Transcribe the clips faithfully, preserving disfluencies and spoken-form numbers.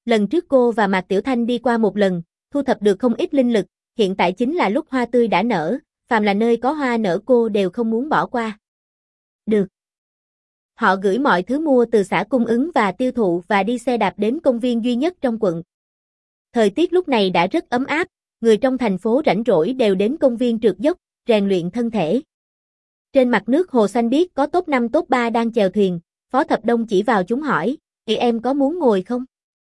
Lần trước cô và Mạc Tiểu Thanh đi qua một lần, thu thập được không ít linh lực, hiện tại chính là lúc hoa tươi đã nở, phàm là nơi có hoa nở cô đều không muốn bỏ qua. Được. Họ gửi mọi thứ mua từ xã cung ứng và tiêu thụ và đi xe đạp đến công viên duy nhất trong quận. Thời tiết lúc này đã rất ấm áp, người trong thành phố rảnh rỗi đều đến công viên trượt dốc, rèn luyện thân thể. Trên mặt nước hồ xanh biếc có top năm top ba đang chèo thuyền, Phó Thập Đông chỉ vào chúng hỏi, "Chị em có muốn ngồi không?"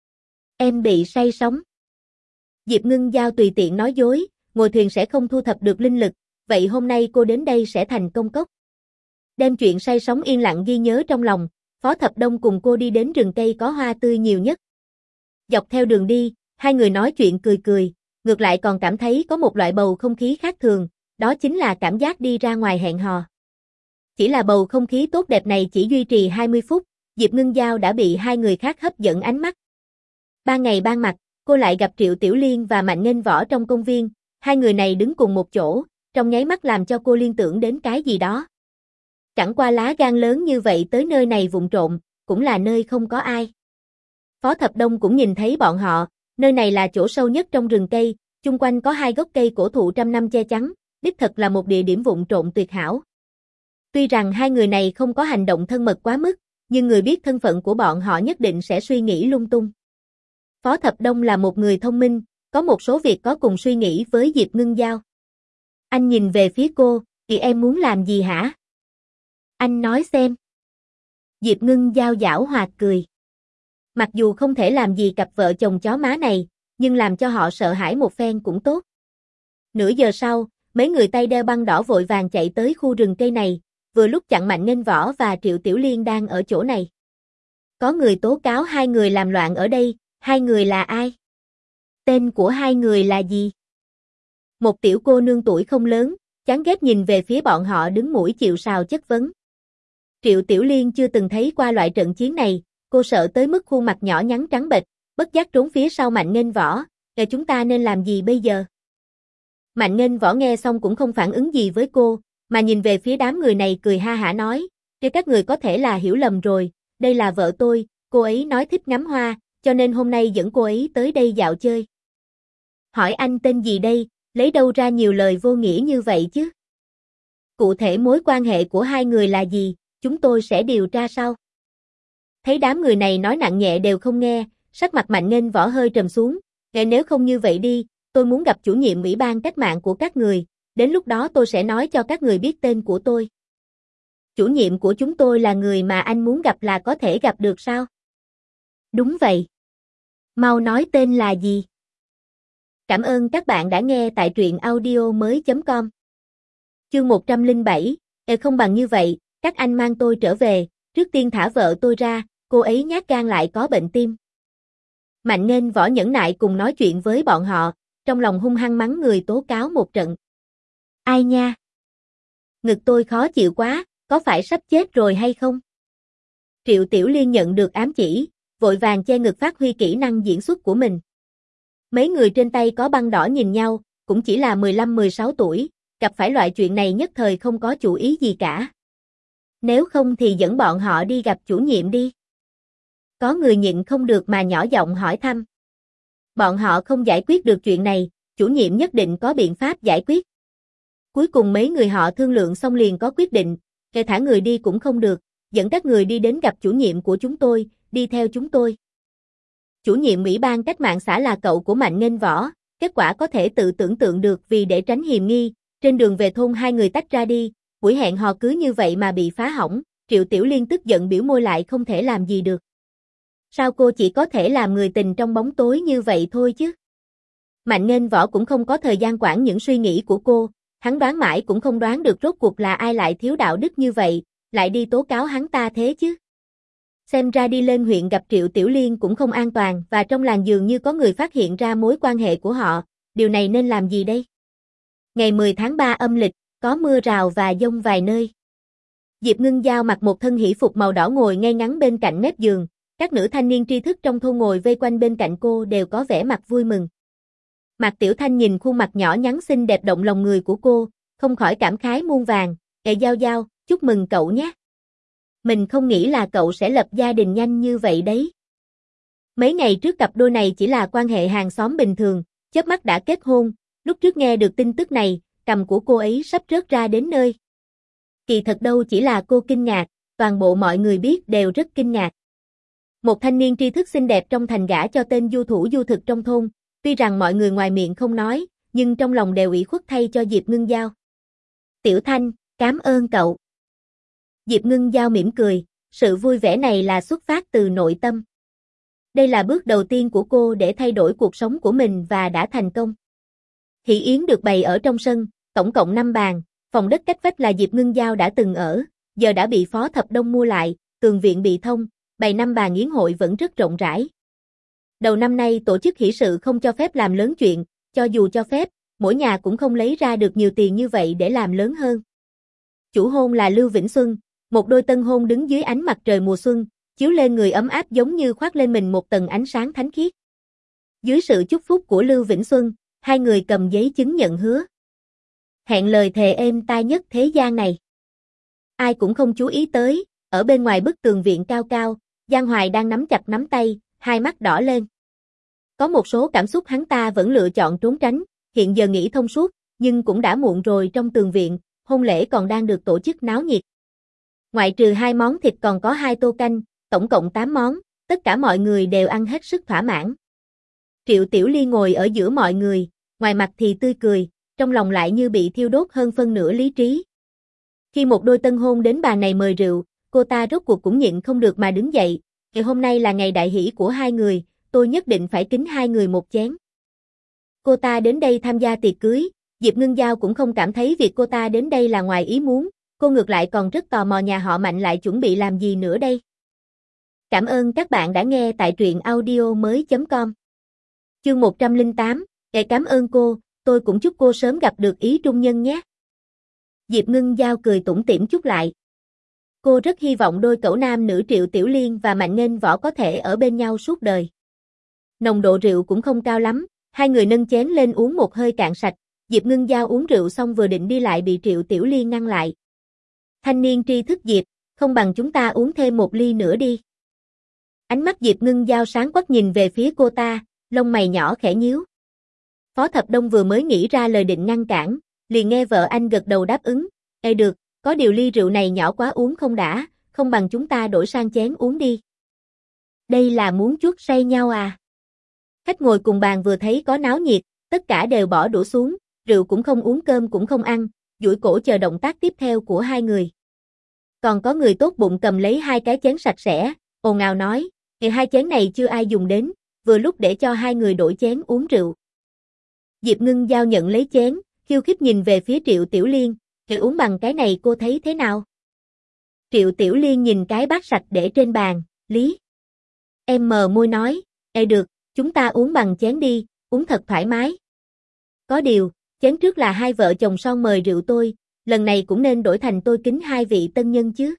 "Em bị say sóng." Diệp Ngưng Giao tùy tiện nói dối, ngồi thuyền sẽ không thu thập được linh lực, vậy hôm nay cô đến đây sẽ thành công cốc. Đem chuyện say sóng yên lặng ghi nhớ trong lòng, Phó Thập Đông cùng cô đi đến rừng cây có hoa tươi nhiều nhất. Dọc theo đường đi, hai người nói chuyện cười cười, ngược lại còn cảm thấy có một loại bầu không khí khác thường, đó chính là cảm giác đi ra ngoài hẹn hò. Chỉ là bầu không khí tốt đẹp này chỉ duy trì hai mươi phút, Diệp Ngưng Giao đã bị hai người khác hấp dẫn ánh mắt. Ban ngày ban mặt, cô lại gặp Triệu Tiểu Liên và Mạnh Nghênh Võ trong công viên, hai người này đứng cùng một chỗ, trong nháy mắt làm cho cô liên tưởng đến cái gì đó. Chẳng qua lá gan lớn như vậy tới nơi này vụng trộm, cũng là nơi không có ai. Phó Thập Đông cũng nhìn thấy bọn họ, nơi này là chỗ sâu nhất trong rừng cây, chung quanh có hai gốc cây cổ thụ trăm năm che chắn, đích thật là một địa điểm vụng trộm tuyệt hảo. Tuy rằng hai người này không có hành động thân mật quá mức, nhưng người biết thân phận của bọn họ nhất định sẽ suy nghĩ lung tung. Phó Thập Đông là một người thông minh, có một số việc có cùng suy nghĩ với Diệp Ngưng Giao. Anh nhìn về phía cô, "Chị em muốn làm gì hả?" "Anh nói xem." Diệp Ngưng Giao giảo hoạt cười. Mặc dù không thể làm gì cặp vợ chồng chó má này, nhưng làm cho họ sợ hãi một phen cũng tốt. Nửa giờ sau, mấy người tay đeo băng đỏ vội vàng chạy tới khu rừng cây này, vừa lúc chặn Mạnh Nghênh Võ và Triệu Tiểu Liên đang ở chỗ này. Có người tố cáo hai người làm loạn ở đây, hai người là ai? Tên của hai người là gì? Một tiểu cô nương tuổi không lớn, chán ghét nhìn về phía bọn họ đứng mũi chịu sào chất vấn. Triệu Tiểu Liên chưa từng thấy qua loại trận chiến này, cô sợ tới mức khuôn mặt nhỏ nhắn trắng bệch, bất giác trốn phía sau Mạnh Nghênh Võ, "Vậy chúng ta nên làm gì bây giờ?" Mạnh Nghênh Võ nghe xong cũng không phản ứng gì với cô, mà nhìn về phía đám người này cười ha hả nói, "Để các người có thể là hiểu lầm rồi, đây là vợ tôi, cô ấy nói thích ngắm hoa, cho nên hôm nay dẫn cô ấy tới đây dạo chơi." "Hỏi anh tên gì đây, lấy đâu ra nhiều lời vô nghĩa như vậy chứ? Cụ thể mối quan hệ của hai người là gì, chúng tôi sẽ điều tra sau." Thấy đám người này nói nặng nhẹ đều không nghe, sắc mặt Mạnh Nghênh Võ hơi trầm xuống, "Vậy nếu không như vậy đi, tôi muốn gặp chủ nhiệm ủy ban cách mạng của các người, đến lúc đó tôi sẽ nói cho các người biết tên của tôi." "Chủ nhiệm của chúng tôi là người mà anh muốn gặp là có thể gặp được sao?" "Đúng vậy." "Mau nói tên là gì?" Cảm ơn các bạn đã nghe tại truyện audio mới chấm com. Chương một trăm lẻ bảy, "Ê không bằng như vậy, các anh mang tôi trở về, trước tiên thả vợ tôi ra, cô ấy nhát gan lại có bệnh tim." Mạnh Nghênh Võ nhẫn nại cùng nói chuyện với bọn họ, trong lòng hung hăng mắng người tố cáo một trận. "Ai nha? Ngực tôi khó chịu quá, có phải sắp chết rồi hay không?" Triệu Tiểu Liên nhận được ám chỉ, vội vàng che ngực phát huy kỹ năng diễn xuất của mình. Mấy người trên tay có băng đỏ nhìn nhau, cũng chỉ là mười lăm mười sáu tuổi, gặp phải loại chuyện này nhất thời không có chủ ý gì cả. "Nếu không thì dẫn bọn họ đi gặp chủ nhiệm đi." Có người nhịn không được mà nhỏ giọng hỏi thăm. Bọn họ không giải quyết được chuyện này, chủ nhiệm nhất định có biện pháp giải quyết. Cuối cùng mấy người họ thương lượng xong liền có quyết định, "Kể thả người đi cũng không được, dẫn các người đi đến gặp chủ nhiệm của chúng tôi, đi theo chúng tôi." Chủ nhiệm ủy ban cách mạng xã là cậu của Mạnh Nghênh Võ, kết quả có thể tự tưởng tượng được, vì để tránh hiềm nghi, trên đường về thôn hai người tách ra đi, buổi hẹn hò cứ như vậy mà bị phá hỏng, Triệu Tiểu Liên tức giận biểu môi lại không thể làm gì được. Sao cô chỉ có thể làm người tình trong bóng tối như vậy thôi chứ? Mạnh Nghênh Võ cũng không có thời gian quản những suy nghĩ của cô, hắn đoán mãi cũng không đoán được rốt cuộc là ai lại thiếu đạo đức như vậy, lại đi tố cáo hắn ta thế chứ. Xem ra đi lên huyện gặp Triệu Tiểu Liên cũng không an toàn, và trong làng dường như có người phát hiện ra mối quan hệ của họ, điều này nên làm gì đây? Ngày mười tháng ba âm lịch, có mưa rào và dông vài nơi. Diệp Ngưng Giao mặc một thân hỷ phục màu đỏ ngồi ngay ngắn bên cạnh mép giường, các nữ thanh niên tri thức trong thôn ngồi vây quanh bên cạnh cô đều có vẻ mặt vui mừng. Mạc Tiểu Thanh nhìn khuôn mặt nhỏ nhắn xinh đẹp động lòng người của cô, không khỏi cảm khái muôn vàn, "Ê Giao Giao, chúc mừng cậu nhé. Mình không nghĩ là cậu sẽ lập gia đình nhanh như vậy đấy." Mấy ngày trước cặp đôi này chỉ là quan hệ hàng xóm bình thường, chớp mắt đã kết hôn, lúc trước nghe được tin tức này, cằm của cô ấy sắp rớt ra đến nơi. Kỳ thật đâu chỉ là cô kinh ngạc, toàn bộ mọi người biết đều rất kinh ngạc. Một thanh niên tri thức xinh đẹp trong thành gả cho tên du thủ du thực trong thôn, tuy rằng mọi người ngoài miệng không nói, nhưng trong lòng đều ủy khuất thay cho Diệp Ngưng Giao. Tiểu Thanh, cảm ơn cậu. Diệp Ngưng Giao mỉm cười, sự vui vẻ này là xuất phát từ nội tâm. Đây là bước đầu tiên của cô để thay đổi cuộc sống của mình và đã thành công. Hỷ yến được bày ở trong sân, tổng cộng năm bàn, phòng đất cách vách là Diệp Ngưng Giao đã từng ở, giờ đã bị Phó Thập Đông mua lại, tường viện bị thông, bày năm bàn yến hội vẫn rất rộng rãi. Đầu năm nay tổ chức hỷ sự không cho phép làm lớn chuyện, cho dù cho phép, mỗi nhà cũng không lấy ra được nhiều tiền như vậy để làm lớn hơn. Chủ hôn là Lưu Vĩnh Xuân, một đôi tân hôn đứng dưới ánh mặt trời mùa xuân, chiếu lên người ấm áp giống như khoác lên mình một tầng ánh sáng thánh khiết. Dưới sự chúc phúc của Lưu Vĩnh Xuân, hai người cầm giấy chứng nhận hứa. Hẹn lời thề êm tai nhất thế gian này. Ai cũng không chú ý tới, ở bên ngoài bức tường viện cao cao, Giang Hoài đang nắm chặt nắm tay, hai mắt đỏ lên. Có một số cảm xúc hắn ta vẫn lựa chọn trốn tránh, hiện giờ nghĩ thông suốt, nhưng cũng đã muộn rồi. Trong tường viện, hôn lễ còn đang được tổ chức náo nhiệt. Ngoại trừ hai món thịt còn có hai tô canh, tổng cộng tám món, tất cả mọi người đều ăn hết sức thỏa mãn. Triệu Tiểu Ly ngồi ở giữa mọi người, ngoài mặt thì tươi cười, trong lòng lại như bị thiêu đốt hơn phân nửa lý trí. Khi một đôi tân hôn đến bàn này mời rượu, cô ta rốt cuộc cũng nhịn không được mà đứng dậy. Ngày hôm nay là ngày đại hỷ của hai người, tôi nhất định phải kính hai người một chén. Cô ta đến đây tham gia tiệc cưới, Diệp Ngưng Giao cũng không cảm thấy việc cô ta đến đây là ngoài ý muốn, cô ngược lại còn rất tò mò nhà họ Mạnh lại chuẩn bị làm gì nữa đây. Cảm ơn các bạn đã nghe tại truyện audio mới chấm com. Chương một trăm lẻ tám, để cảm ơn cô, tôi cũng chúc cô sớm gặp được ý trung nhân nhé. Diệp Ngưng Giao cười tủm tỉm chúc lại. Cô rất hy vọng đôi cẩu nam nữ Triệu Tiểu Liên và Mạnh Nghênh Võ có thể ở bên nhau suốt đời. Nồng độ rượu cũng không cao lắm, hai người nâng chén lên uống một hơi cạn sạch, Diệp Ngưng Giao uống rượu xong vừa định đi lại bị Triệu Tiểu Liên ngăn lại. Thanh niên tri thức Diệp, không bằng chúng ta uống thêm một ly nữa đi. Ánh mắt Diệp Ngưng Giao sáng quắc nhìn về phía cô ta, lông mày nhỏ khẽ nhíu. Phó Thập Đông vừa mới nghĩ ra lời định ngăn cản, liền nghe vợ anh gật đầu đáp ứng. Ê được, có điều ly rượu này nhỏ quá uống không đã, không bằng chúng ta đổi sang chén uống đi. Đây là muốn chuốc say nhau à? Khách ngồi cùng bàn vừa thấy có náo nhiệt, tất cả đều bỏ đũa xuống, rượu cũng không uống cơm cũng không ăn, duỗi cổ chờ động tác tiếp theo của hai người. Còn có người tốt bụng cầm lấy hai cái chén sạch sẽ, ồn ào nói, ngày hai chén này chưa ai dùng đến, vừa lúc để cho hai người đổi chén uống rượu. Diệp Ngưng Giao nhận lấy chén, khiêu khích nhìn về phía Triệu Tiểu Liên, thì uống bằng cái này cô thấy thế nào? Triệu Tiểu Liên nhìn cái bát sạch để trên bàn, Lý. Em mờ môi nói, ê được, chúng ta uống bằng chén đi, uống thật thoải mái. Có điều, chén trước là hai vợ chồng son mời rượu tôi, lần này cũng nên đổi thành tôi kính hai vị tân nhân chứ.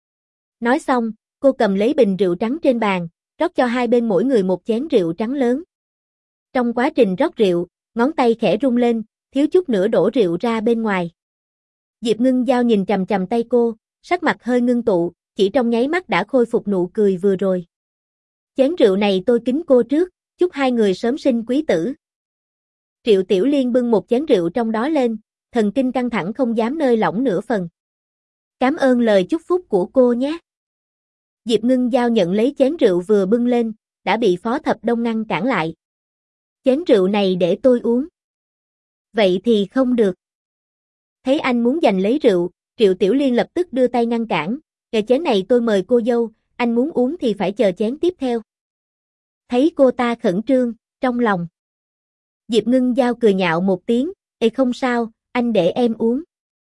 Nói xong, cô cầm lấy bình rượu trắng trên bàn, rót cho hai bên mỗi người một chén rượu trắng lớn. Trong quá trình rót rượu, ngón tay khẽ rung lên, thiếu chút nữa đổ rượu ra bên ngoài. Diệp Ngưng Giao nhìn chằm chằm tay cô, sắc mặt hơi ngưng tụ, chỉ trong nháy mắt đã khôi phục nụ cười vừa rồi. Chén rượu này tôi kính cô trước, chúc hai người sớm sinh quý tử. Triệu Tiểu Liên bưng một chén rượu trong đó lên, thần kinh căng thẳng không dám nơi lỏng nửa phần. Cảm ơn lời chúc phúc của cô nhé. Diệp Ngưng Giao nhận lấy chén rượu vừa bưng lên, đã bị Phó Thập Đông ngăn cản lại. Chén rượu này để tôi uống. Vậy thì không được. Thấy anh muốn giành lấy rượu, Triệu Tiểu Liên lập tức đưa tay ngăn cản. Cái chén này tôi mời cô dâu, anh muốn uống thì phải chờ chén tiếp theo. Thấy cô ta khẩn trương, trong lòng. Diệp Ngưng Giao cười nhạo một tiếng, ê không sao, anh để em uống.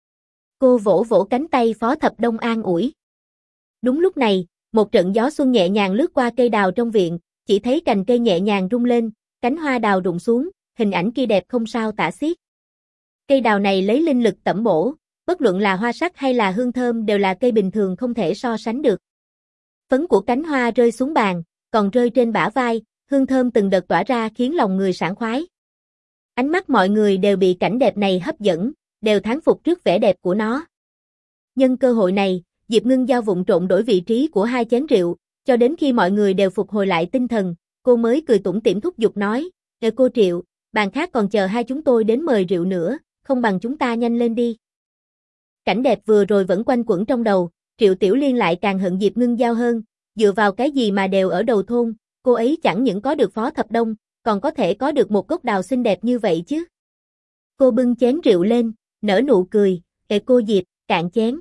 Cô vỗ vỗ cánh tay Phó Thập Đông an ủi. Đúng lúc này, một trận gió xuân nhẹ nhàng lướt qua cây đào trong viện, chỉ thấy cành cây nhẹ nhàng rung lên, cánh hoa đào rụng xuống, hình ảnh kia đẹp không sao tả xiết. Cây đào này lấy linh lực tẩm bổ, bất luận là hoa sắc hay là hương thơm đều là cây bình thường không thể so sánh được. Phấn của cánh hoa rơi xuống bàn, còn rơi trên bả vai, hương thơm từng đợt tỏa ra khiến lòng người sảng khoái. Ánh mắt mọi người đều bị cảnh đẹp này hấp dẫn, đều thán phục trước vẻ đẹp của nó. Nhân cơ hội này, Diệp Ngưng Giao vụng trộn đổi vị trí của hai chén rượu, cho đến khi mọi người đều phục hồi lại tinh thần, cô mới cười tủm tỉm thúc giục nói, "Ê cô Triệu, bàn khác còn chờ hai chúng tôi đến mời rượu nữa, không bằng chúng ta nhanh lên đi." Cảnh đẹp vừa rồi vẫn quanh quẩn trong đầu, Triệu Tiểu Liên lại càng hận Diệp Ngưng Giao hơn, dựa vào cái gì mà đều ở đầu thôn, cô ấy chẳng những có được Phó Thập Đông, còn có thể có được một gốc đào xinh đẹp như vậy chứ. Cô bưng chén rượu lên, nở nụ cười, "Ê cô Diệp, cạn chén."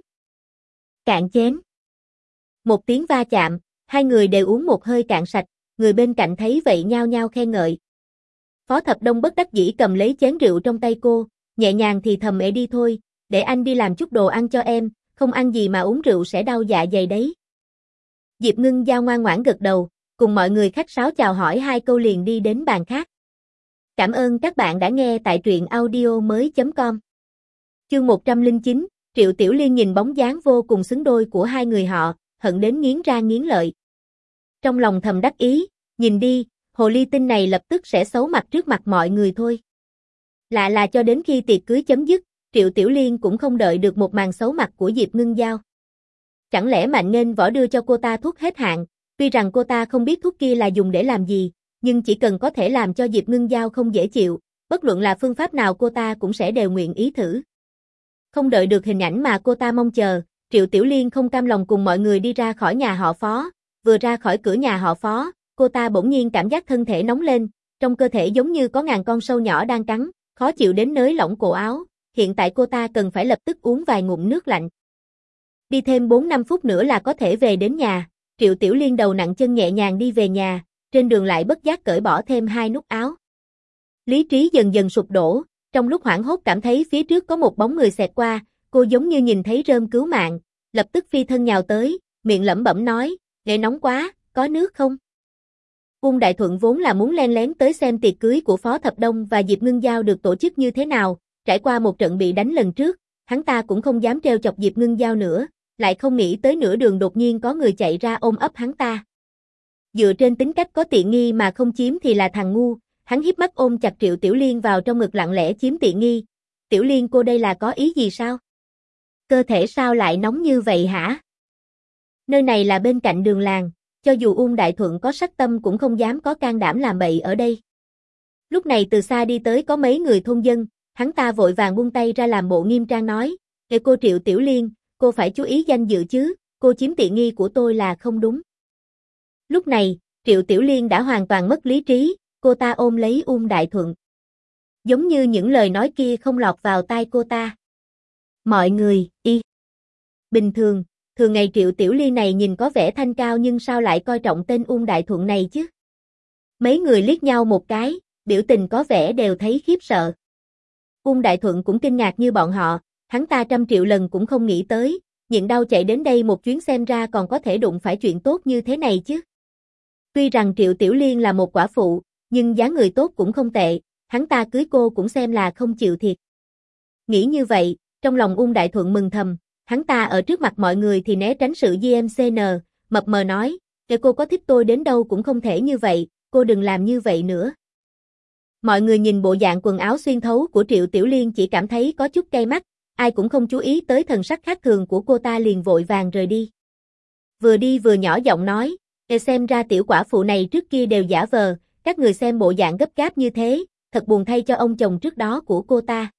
Cạn chén. Một tiếng va chạm, hai người đều uống một hơi cạn sạch, người bên cạnh thấy vậy nhao nhao khen ngợi. Phó Thập Đông bất đắc dĩ cầm lấy chén rượu trong tay cô, nhẹ nhàng thì thầm, "Ê đi thôi, để anh đi làm chút đồ ăn cho em, không ăn gì mà uống rượu sẽ đau dạ dày đấy." Diệp Ngưng Giao ngoan ngoãn gật đầu, cùng mọi người khách sáo chào hỏi hai câu liền đi đến bàn khác. Cảm ơn các bạn đã nghe tại truyện audio mới chấm com. Chương một trăm lẻ chín, Triệu Tiểu Liên nhìn bóng dáng vô cùng xứng đôi của hai người họ, hận đến nghiến răng nghiến lợi. Trong lòng thầm đắc ý, nhìn đi, hồ ly tinh này lập tức sẽ xấu mặt trước mặt mọi người thôi. Lạ là cho đến khi tiệc cưới chấm dứt, Triệu Tiểu Liên cũng không đợi được một màn xấu mặt của Diệp Ngưng Giao. Chẳng lẽ Mạnh Nghênh Võ đưa cho cô ta thuốc hết hạn, tuy rằng cô ta không biết thuốc kia là dùng để làm gì, nhưng chỉ cần có thể làm cho Diệp Ngưng Giao không dễ chịu, bất luận là phương pháp nào cô ta cũng sẽ đều nguyện ý thử. Không đợi được hình ảnh mà cô ta mong chờ, Triệu Tiểu Liên không cam lòng cùng mọi người đi ra khỏi nhà họ Phó, vừa ra khỏi cửa nhà họ Phó, cô ta bỗng nhiên cảm giác thân thể nóng lên, trong cơ thể giống như có ngàn con sâu nhỏ đang cắn, khó chịu đến nới lỏng cổ áo, hiện tại cô ta cần phải lập tức uống vài ngụm nước lạnh. Đi thêm bốn năm phút nữa là có thể về đến nhà, Triệu Tiểu Liên đầu nặng chân nhẹ nhàng đi về nhà, trên đường lại bất giác cởi bỏ thêm hai nút áo. Lý trí dần dần sụp đổ, trong lúc hoảng hốt cảm thấy phía trước có một bóng người xẹt qua, cô giống như nhìn thấy rơm cứu mạng, lập tức phi thân nhào tới, miệng lẩm bẩm nói, "Để nóng quá, có nước không?" Uông Đại Thuận vốn là muốn len lén tới xem tiệc cưới của Phó Thập Đông và Diệp Ngưng Giao được tổ chức như thế nào, trải qua một trận bị đánh lần trước, hắn ta cũng không dám trêu chọc Diệp Ngưng Giao nữa, lại không nghĩ tới nửa đường đột nhiên có người chạy ra ôm ấp hắn ta. Dựa trên tính cách có tiện nghi mà không chiếm thì là thằng ngu, hắn híp mắt ôm chặt Triệu Tiểu Liên vào trong ngực lặng lẽ chiếm tiện nghi. "Tiểu Liên cô đây là có ý gì sao? Cơ thể sao lại nóng như vậy hả? Nơi này là bên cạnh đường làng, cho dù Uông Đại Thuận có sắc tâm cũng không dám có can đảm làm bậy ở đây." Lúc này từ xa đi tới có mấy người thôn dân, hắn ta vội vàng buông tay ra làm bộ nghiêm trang nói, "Ê cô Triệu Tiểu Liên, cô phải chú ý danh dự chứ, cô chiếm tiện nghi của tôi là không đúng." Lúc này, Triệu Tiểu Liên đã hoàn toàn mất lý trí, cô ta ôm lấy Uông Đại Thuận. Giống như những lời nói kia không lọt vào tai cô ta. Mọi người, y. Bình thường, thường ngày Triệu Tiểu Liên này nhìn có vẻ thanh cao nhưng sao lại coi trọng tên Uông Đại Thuận này chứ? Mấy người liếc nhau một cái, biểu tình có vẻ đều thấy khiếp sợ. Uông Đại Thuận cũng kinh ngạc như bọn họ, hắn ta trăm triệu lần cũng không nghĩ tới, nhịn đau chạy đến đây một chuyến xem ra còn có thể đụng phải chuyện tốt như thế này chứ. Tuy rằng Triệu Tiểu Liên là một quả phụ, nhưng dáng người tốt cũng không tệ, hắn ta cưới cô cũng xem là không chịu thiệt. Nghĩ như vậy, trong lòng Uông Đại Thuận mừng thầm, hắn ta ở trước mặt mọi người thì né tránh sự giê em xê en, mập mờ nói, "Kể cô có thích tôi đến đâu cũng không thể như vậy, cô đừng làm như vậy nữa." Mọi người nhìn bộ dạng quần áo xuyên thấu của Triệu Tiểu Liên chỉ cảm thấy có chút cay mắt, ai cũng không chú ý tới thần sắc khác thường của cô ta liền vội vàng rời đi. Vừa đi vừa nhỏ giọng nói, "Để xem ra tiểu quả phụ này trước kia đều giả vờ, các người xem bộ dạng gấp gáp như thế, thật buồn thay cho ông chồng trước đó của cô ta.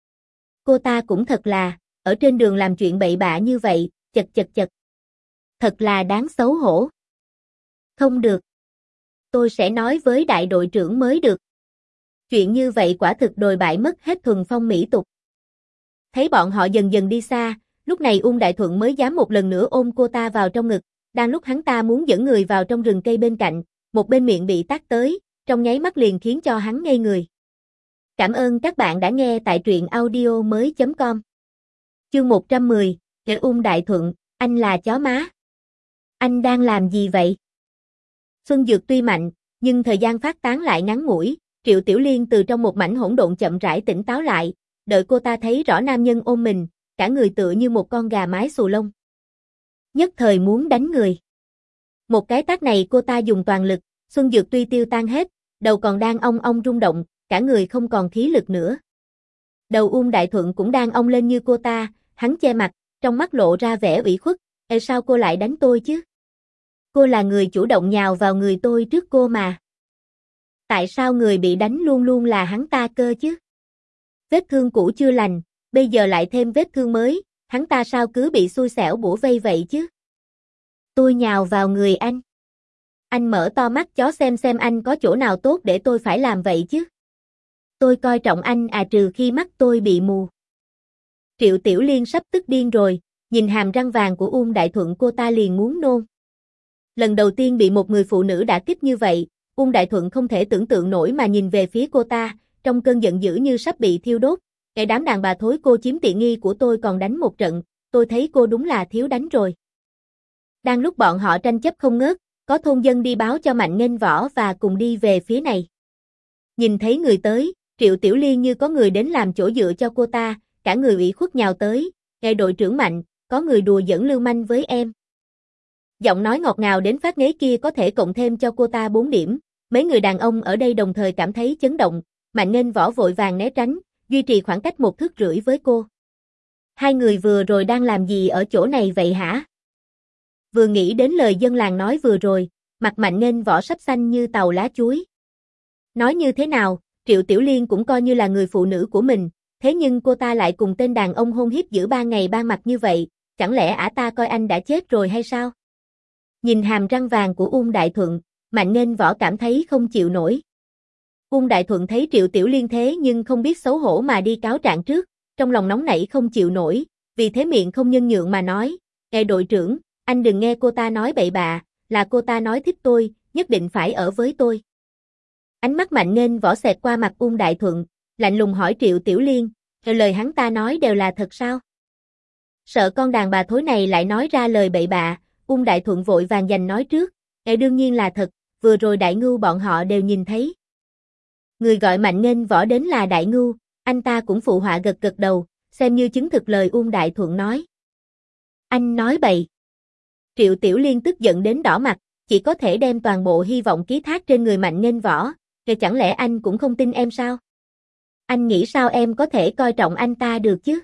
Cô ta cũng thật là, ở trên đường làm chuyện bậy bạ như vậy, chật chật chật. Thật là đáng xấu hổ." "Không được. Tôi sẽ nói với đại đội trưởng mới được. Chuyện như vậy quả thực đồi bại mất hết thuần phong mỹ tục." Thấy bọn họ dần dần đi xa, lúc này Uông Đại Thuận mới dám một lần nữa ôm cô ta vào trong ngực, đang lúc hắn ta muốn dẫn người vào trong rừng cây bên cạnh, một bên miệng bị tát tới, trong nháy mắt liền khiến cho hắn ngây người. Cảm ơn các bạn đã nghe tại truyện audio mới chấm com. Chương một trăm mười, Kẻ Uông Đại Thuận, anh là chó má. Anh đang làm gì vậy? Xuân Dược tuy mạnh, nhưng thời gian phát tán lại ngắn ngủi, Triệu Tiểu Liên từ trong một mảnh hỗn độn chậm rãi tỉnh táo lại, đợi cô ta thấy rõ nam nhân ôm mình, cả người tựa như một con gà mái xù lông. Nhất thời muốn đánh người. Một cái tát này cô ta dùng toàn lực, Xuân Dược tuy tiêu tan hết, đầu còn đang ong ong rung động, cả người không còn khí lực nữa. Đầu Uông Đại Thuận cũng đang ong lên như cô ta, hắn che mặt, trong mắt lộ ra vẻ ủy khuất, "Ê sao cô lại đánh tôi chứ? Cô là người chủ động nhào vào người tôi trước cô mà." Tại sao người bị đánh luôn luôn là hắn ta cơ chứ? Vết thương cũ chưa lành, bây giờ lại thêm vết thương mới, hắn ta sao cứ bị xui xẻo bủa vây vậy chứ? Tôi nhào vào người anh. Anh mở to mắt chó xem xem anh có chỗ nào tốt để tôi phải làm vậy chứ. Tôi coi trọng anh à, trừ khi mắt tôi bị mù. Triệu Tiểu Liên sắp tức điên rồi, nhìn hàm răng vàng của Uông Đại Thuận cô ta liền muốn nôn. Lần đầu tiên bị một người phụ nữ đả kích như vậy, Uông Đại Thuận không thể tưởng tượng nổi mà nhìn về phía cô ta, trong cơn giận dữ như sắp bị thiêu đốt. Cái đám đàn bà thối, cô chiếm tiện nghi của tôi còn đánh một trận, tôi thấy cô đúng là thiếu đánh rồi. Đang lúc bọn họ tranh chấp không ngớt, có thôn dân đi báo cho Mạnh Nghênh Võ và cùng đi về phía này. Nhìn thấy người tới, Triệu Tiểu Liên như có người đến làm chỗ dựa cho cô ta, cả người ủy khuất nhào tới, "Ngài đội trưởng Mạnh, có người đùa giỡn lưu manh với em." Giọng nói ngọt ngào đến phát ngấy kia có thể cộng thêm cho cô ta bốn điểm, mấy người đàn ông ở đây đồng thời cảm thấy chấn động, Mạnh Nghênh Võ vội vàng né tránh, duy trì khoảng cách một thước rưỡi với cô. Hai người vừa rồi đang làm gì ở chỗ này vậy hả? Vừa nghĩ đến lời dân làng nói vừa rồi, mặt Mạnh Nghênh Võ sắp xanh như tàu lá chuối. Nói như thế nào, Triệu Tiểu Liên cũng coi như là người phụ nữ của mình, thế nhưng cô ta lại cùng tên đàn ông hôn hiếp giữa ban ngày ban mặt như vậy, chẳng lẽ ả ta coi anh đã chết rồi hay sao? Nhìn hàm răng vàng của Uông Đại Thuận, Mạnh Nghênh Võ cảm thấy không chịu nổi. Uông Đại Thuận thấy Triệu Tiểu Liên thế nhưng không biết xấu hổ mà đi cáo trạng trước, trong lòng nóng nảy không chịu nổi, vì thế miệng không nhân nhượng mà nói, "Ngài đội trưởng, anh đừng nghe cô ta nói bậy bạ, là cô ta nói thích tôi, nhất định phải ở với tôi." Ánh mắt Mạnh Nghênh Võ xẹt qua mặt Uông Đại Thuận, lạnh lùng hỏi Triệu Tiểu Liên, lời hắn ta nói đều là thật sao? Sợ con đàn bà thối này lại nói ra lời bậy bạ, Uông Đại Thuận vội vàng giành nói trước, "Ngài đương nhiên là thật, vừa rồi Đại Ngưu bọn họ đều nhìn thấy." Người gọi Mạnh Nghênh Võ đến là Đại Ngưu, anh ta cũng phụ họa gật gật đầu, xem như chứng thực lời Uông Đại Thuận nói. Anh nói bậy. Triệu Tiểu Liên tức giận đến đỏ mặt, chỉ có thể đem toàn bộ hy vọng ký thác trên người Mạnh Nghênh Võ, rồi chẳng lẽ anh cũng không tin em sao? Anh nghĩ sao em có thể coi trọng anh ta được chứ?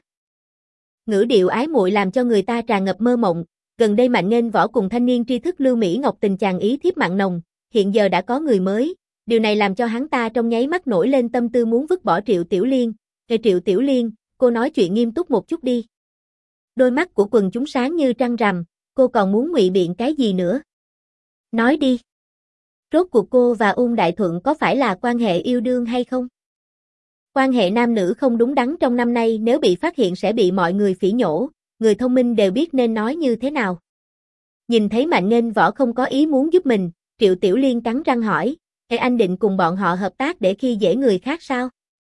Ngữ điệu ái muội làm cho người ta tràn ngập mơ mộng, gần đây Mạnh Nghênh Võ cùng thanh niên tri thức Lưu Mỹ Ngọc tình chàng ý thiếp mặn nồng, hiện giờ đã có người mới, điều này làm cho hắn ta trong nháy mắt nổi lên tâm tư muốn vứt bỏ Triệu Tiểu Liên. "Ê Triệu Tiểu Liên, cô nói chuyện nghiêm túc một chút đi." Đôi mắt của quần chúng sáng như trăng rằm, "Cô còn muốn ngụy biện cái gì nữa? Nói đi. Rốt cuộc cô và Uông Đại Thuận có phải là quan hệ yêu đương hay không? Quan hệ nam nữ không đúng đắn trong năm nay nếu bị phát hiện sẽ bị mọi người phỉ nhổ, người thông minh đều biết nên nói như thế nào." Nhìn thấy Mạnh Nghênh Võ không có ý muốn giúp mình, Triệu Tiểu Liên cắn răng hỏi, "Ê anh định cùng bọn họ hợp tác để khi dễ người khác sao?"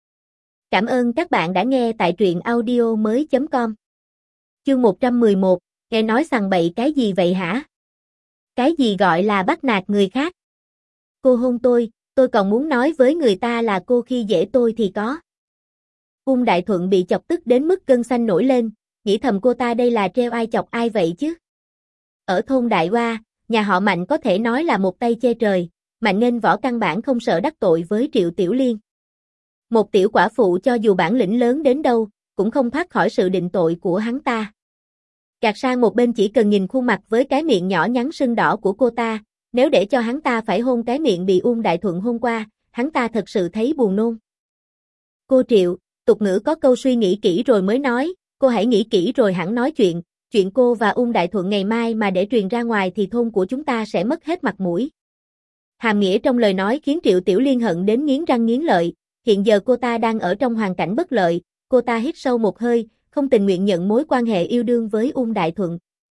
Cảm ơn các bạn đã nghe tại truyện audio mới chấm com. Chương một trăm mười một, nghe nói sằng bậy cái gì vậy hả? Cái gì gọi là bắt nạt người khác? Cô hôn tôi, tôi còn muốn nói với người ta là cô khi dễ tôi thì có. Uông Đại Thuận bị chọc tức đến mức gân xanh nổi lên, nghĩ thầm cô ta đây là treo ai chọc ai vậy chứ? Ở thôn Đại Hoa, nhà họ Mạnh có thể nói là một tay che trời, Mạnh Nghênh Võ căn bản không sợ đắc tội với Triệu Tiểu Liên. Một tiểu quả phụ cho dù bản lĩnh lớn đến đâu, cũng không thoát khỏi sự định tội của hắn ta. Gạt sang một bên chỉ cần nhìn khuôn mặt với cái miệng nhỏ nhắn sưng đỏ của cô ta, nếu để cho hắn ta phải hôn cái miệng bị Uông Đại Thuận hôn qua, hắn ta thật sự thấy buồn nôn. Cô Triệu, tục ngữ có câu suy nghĩ kỹ rồi mới nói, cô hãy nghĩ kỹ rồi hẳn nói chuyện, chuyện cô và Uông Đại Thuận ngày mai mà để truyền ra ngoài thì thôn của chúng ta sẽ mất hết mặt mũi. Hàm nghĩa trong lời nói khiến Triệu Tiểu Liên hận đến nghiến răng nghiến lợi, hiện giờ cô ta đang ở trong hoàn cảnh bất lợi, cô ta hít sâu một hơi, không tình nguyện nhận mối quan hệ yêu đương với Uông Đại Thuận.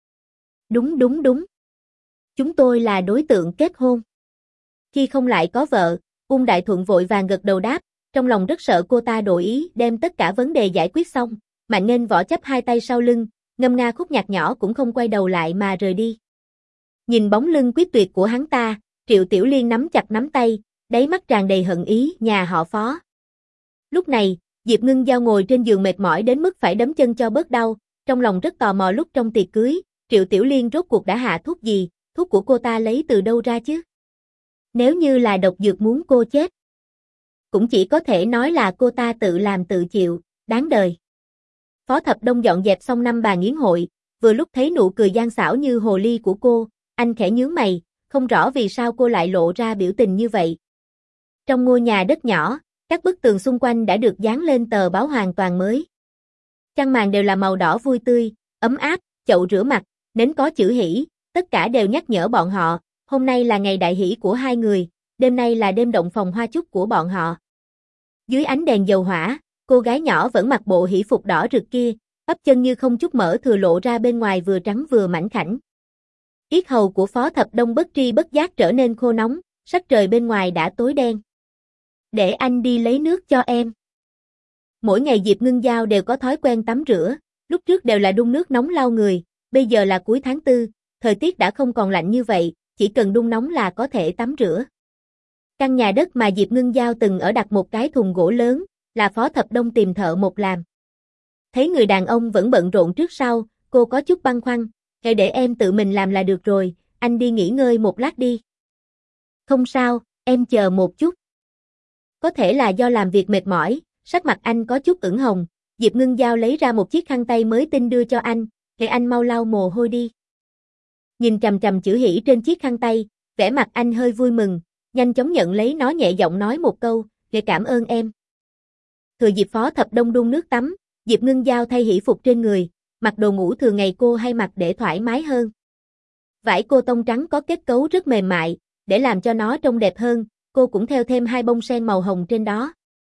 Đúng đúng đúng. Chúng tôi là đối tượng kết hôn. Khi không lại có vợ, Uông Đại Thuận vội vàng gật đầu đáp, trong lòng rất sợ cô ta đổi ý đem tất cả vấn đề giải quyết xong, Mạnh Nghênh Võ chắp hai tay sau lưng, ngâm nga khúc nhạc nhỏ cũng không quay đầu lại mà rời đi. Nhìn bóng lưng quyết tuyệt của hắn ta, Triệu Tiểu Liên nắm chặt nắm tay, đáy mắt tràn đầy hận ý, nhà họ Phó. Lúc này, Diệp Ngưng Giao ngồi trên giường mệt mỏi đến mức phải đấm chân cho bớt đau, trong lòng rất tò mò lúc trong tiệc cưới, Triệu Tiểu Liên rốt cuộc đã hạ thuốc gì, thuốc của cô ta lấy từ đâu ra chứ? Nếu như là độc dược muốn cô chết, cũng chỉ có thể nói là cô ta tự làm tự chịu, đáng đời. Phó Thập Đông dọn dẹp xong năm bàn yến hội, vừa lúc thấy nụ cười gian xảo như hồ ly của cô, anh khẽ nhướng mày, không rõ vì sao cô lại lộ ra biểu tình như vậy. Trong ngôi nhà đất nhỏ, các bức tường xung quanh đã được dán lên tờ báo hoàn toàn mới. Chăn màn đều là màu đỏ vui tươi, ấm áp, chậu rửa mặt, nến có chữ hỷ, tất cả đều nhắc nhở bọn họ, hôm nay là ngày đại hỷ của hai người, đêm nay là đêm động phòng hoa chúc của bọn họ. Dưới ánh đèn dầu hỏa, cô gái nhỏ vẫn mặc bộ hỷ phục đỏ rực kia, bắp chân như không chút mỡ thừa lộ ra bên ngoài vừa trắng vừa mảnh khảnh. Yết hầu của Phó Thập Đông bất tri bất giác trở nên khô nóng, sắc trời bên ngoài đã tối đen. Để anh đi lấy nước cho em. Mỗi ngày Diệp Ngưng Giao đều có thói quen tắm rửa, lúc trước đều là đun nước nóng lau người, bây giờ là cuối tháng tư, thời tiết đã không còn lạnh như vậy, chỉ cần đun nóng là có thể tắm rửa. Căn nhà đất mà Diệp Ngưng Giao từng ở đặt một cái thùng gỗ lớn, là Phó Thập Đông tìm thợ một làm. Thấy người đàn ông vẫn bận rộn trước sau, cô có chút băn khoăn, "Hãy để em tự mình làm là được rồi, anh đi nghỉ ngơi một lát đi." "Không sao, em chờ một chút." Có thể là do làm việc mệt mỏi, sắc mặt anh có chút ửng hồng, Diệp Ngưng Giao lấy ra một chiếc khăn tay mới tinh đưa cho anh, "Để anh mau lau mồ hôi đi." Nhìn trầm trầm chữ hỷ trên chiếc khăn tay, vẻ mặt anh hơi vui mừng, nhanh chóng nhận lấy nó nhẹ giọng nói một câu, "Để cảm ơn em." Thừa dịp Phó Thập Đông đun nước tắm, Diệp Ngưng Giao thay hỷ phục trên người, mặc đồ ngủ thường ngày cô hay mặc để thoải mái hơn. Vải cô tông trắng có kết cấu rất mềm mại, để làm cho nó trông đẹp hơn, cô cũng thêu thêm hai bông sen màu hồng trên đó.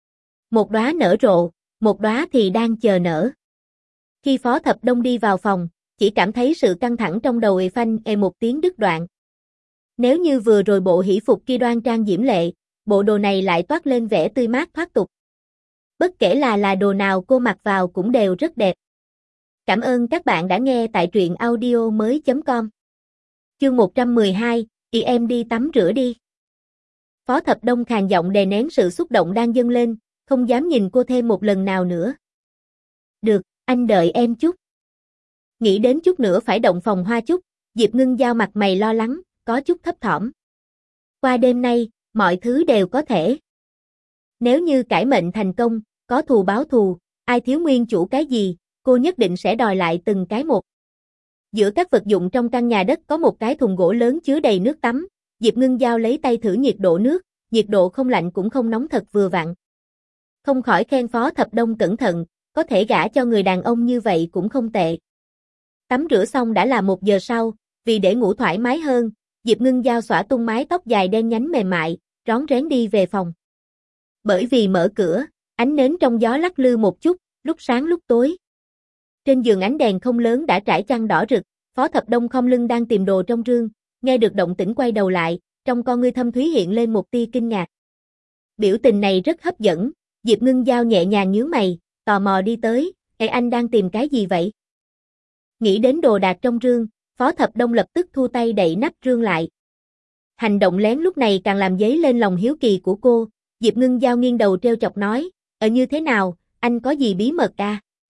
Một đóa nở rộ, một đóa thì đang chờ nở. Khi Phó Thập Đông đi vào phòng, chỉ cảm thấy sự căng thẳng trong đầu ề phanh ề một tiếng đứt đoạn. Nếu như vừa rồi bộ hỷ phục kia đoan trang diễm lệ, bộ đồ này lại toát lên vẻ tươi mát thoát tục. Bất kể là là đồ nào cô mặc vào cũng đều rất đẹp. Cảm ơn các bạn đã nghe tại truyện audio mới chấm com. Chương một trăm mười hai, "Chị em đi tắm rửa đi." Phó Thập Đông khàn giọng đè nén sự xúc động đang dâng lên, không dám nhìn cô thêm một lần nào nữa. "Được, anh đợi em chút." Nghĩ đến chút nữa phải động phòng hoa chúc, Diệp Ngưng Giao mặt mày lo lắng, có chút thấp thỏm. Qua đêm nay, mọi thứ đều có thể. Nếu như cải mệnh thành công, có thù báo thù, ai thiếu nguyên chủ cái gì, cô nhất định sẽ đòi lại từng cái một. Giữa các vật dụng trong căn nhà đất có một cái thùng gỗ lớn chứa đầy nước tắm, Diệp Ngưng Giao lấy tay thử nhiệt độ nước, nhiệt độ không lạnh cũng không nóng thật vừa vặn. Không khỏi khen Phó Thập Đông cẩn thận, có thể gả cho người đàn ông như vậy cũng không tệ. Tắm rửa xong đã là một giờ sau, vì để ngủ thoải mái hơn, Diệp Ngưng Giao xõa tung mái tóc dài đen nhánh mềm mại, rón rén đi về phòng. Bởi vì mở cửa, ánh nến trong gió lắc lư một chút, lúc sáng lúc tối. Trên giường ánh đèn không lớn đã trải chăn đỏ rực, Phó Thập Đông khom lưng đang tìm đồ trong rương, nghe được động tĩnh quay đầu lại, trong con ngươi thâm thúy hiện lên một tia kinh ngạc. Biểu tình này rất hấp dẫn, Diệp Ngưng Giao nhẹ nhàng nhướng mày, tò mò đi tới, "Ê, anh đang tìm cái gì vậy?" Nghĩ đến đồ đạc trong rương, Phó Thập Đông lập tức thu tay đậy nắp rương lại. Hành động lén lúc này càng làm dấy lên lòng hiếu kỳ của cô, Diệp Ngưng Giao nghiêng đầu trêu chọc nói, "Ờ như thế nào, anh có gì bí mật à?"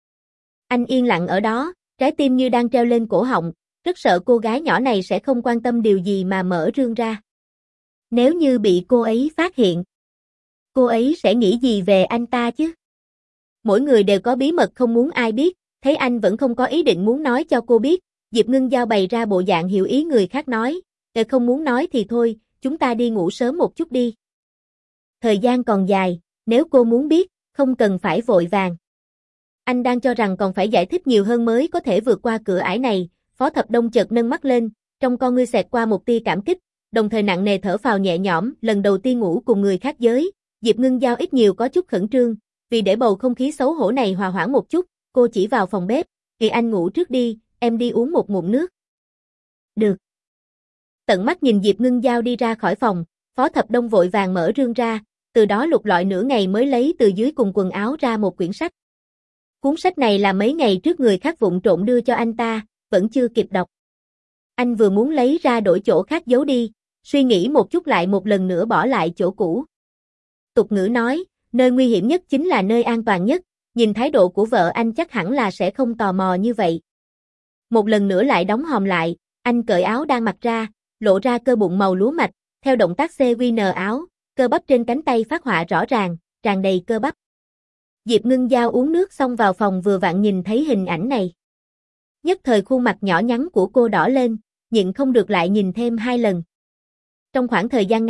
Anh yên lặng ở đó, trái tim như đang treo lên cổ họng, rất sợ cô gái nhỏ này sẽ không quan tâm điều gì mà mở rương ra. Nếu như bị cô ấy phát hiện, cô ấy sẽ nghĩ gì về anh ta chứ? Mỗi người đều có bí mật không muốn ai biết, thấy anh vẫn không có ý định muốn nói cho cô biết, Diệp Ngưng Giao bày ra bộ dạng hiểu ý người khác nói, "Ờ không muốn nói thì thôi, chúng ta đi ngủ sớm một chút đi. Thời gian còn dài, nếu cô muốn biết, không cần phải vội vàng." Anh đang cho rằng còn phải giải thích nhiều hơn mới có thể vượt qua cửa ải này, Phó Thập Đông chợt nâng mắt lên, trong con ngươi xẹt qua một tia cảm kích, đồng thời nặng nề thở phào nhẹ nhõm, lần đầu tiên ngủ cùng người khác giới, Diệp Ngưng Giao ít nhiều có chút khẩn trương, vì để bầu không khí xấu hổ này hòa hoãn một chút, cô chỉ vào phòng bếp, "Kỳ anh ngủ trước đi, em đi uống một ngụm nước." "Được." Tận mắt nhìn Diệp Ngưng Giao đi ra khỏi phòng, Phó Thập Đông vội vàng mở rương ra, từ đó lục lọi nửa ngày mới lấy từ dưới cùng quần áo ra một quyển sách. Cuốn sách này là mấy ngày trước người khác vụng trộm đưa cho anh ta, vẫn chưa kịp đọc. Anh vừa muốn lấy ra đổi chỗ khác giấu đi, suy nghĩ một chút lại một lần nữa bỏ lại chỗ cũ. Tục ngữ nói, nơi nguy hiểm nhất chính là nơi an toàn nhất, nhìn thái độ của vợ anh chắc hẳn là sẽ không tò mò như vậy. Một lần nữa lại đóng hòm lại, anh cởi áo đang mặc ra, lộ ra cơ bụng màu lúa mạch, theo động tác xê quy nờ áo, cơ bắp trên cánh tay phát họa rõ ràng, tràn đầy cơ bắp. Diệp Ngưng Giao uống nước xong vào phòng vừa vặn nhìn thấy hình ảnh này. Nhất thời khuôn mặt nhỏ nhắn của cô đỏ lên, nhịn không được lại nhìn thêm hai lần. Trong khoảng thời gian ngắn,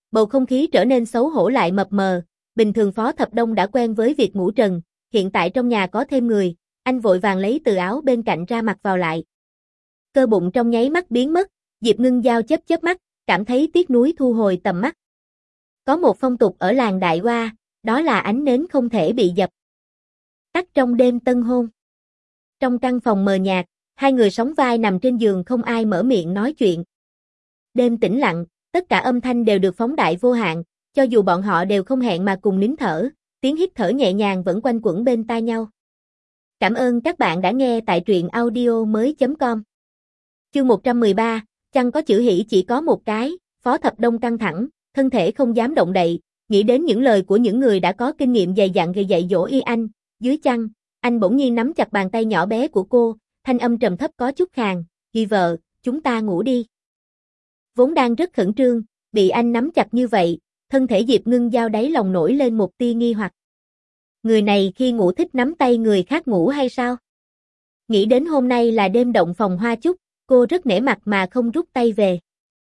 Bầu không khí trở nên xấu hổ lại mập mờ, bình thường Phó Thập Đông đã quen với việc ngủ trần, hiện tại trong nhà có thêm người, anh vội vàng lấy từ áo bên cạnh ra mặc vào lại. Cơ bụng trong nháy mắt biến mất, Diệp Ngưng Giao chớp chớp mắt, cảm thấy tiếc nuối thu hồi tầm mắt. Có một phong tục ở làng Đại Hoa, đó là ánh nến không thể bị dập tắt trong đêm tân hôn. Trong căn phòng mờ nhạt, hai người sóng vai nằm trên giường không ai mở miệng nói chuyện. Đêm tĩnh lặng, tất cả âm thanh đều được phóng đại vô hạn, cho dù bọn họ đều không hẹn mà cùng nín thở, tiếng hít thở nhẹ nhàng vẫn quanh quẩn bên tai nhau. Cảm ơn các bạn đã nghe tại truyện audio mới chấm com. Chương một trăm mười ba, chăng có chữ hỉ chỉ có một cái, Phó Thập Đông căng thẳng, thân thể không dám động đậy, nghĩ đến những lời của những người đã có kinh nghiệm dày dặn gây dạy dỗ y anh, dưới chăn, anh bỗng nhiên nắm chặt bàn tay nhỏ bé của cô, thanh âm trầm thấp có chút khàn, "Hi vợ, chúng ta ngủ đi." Vốn đang rất khẩn trương, bị anh nắm chặt như vậy, thân thể Diệp Ngưng Giao đáy lòng nổi lên một tia nghi hoặc. Người này khi ngủ thích nắm tay người khác ngủ hay sao? Nghĩ đến hôm nay là đêm động phòng hoa chúc, cô rất nể mặt mà không rút tay về.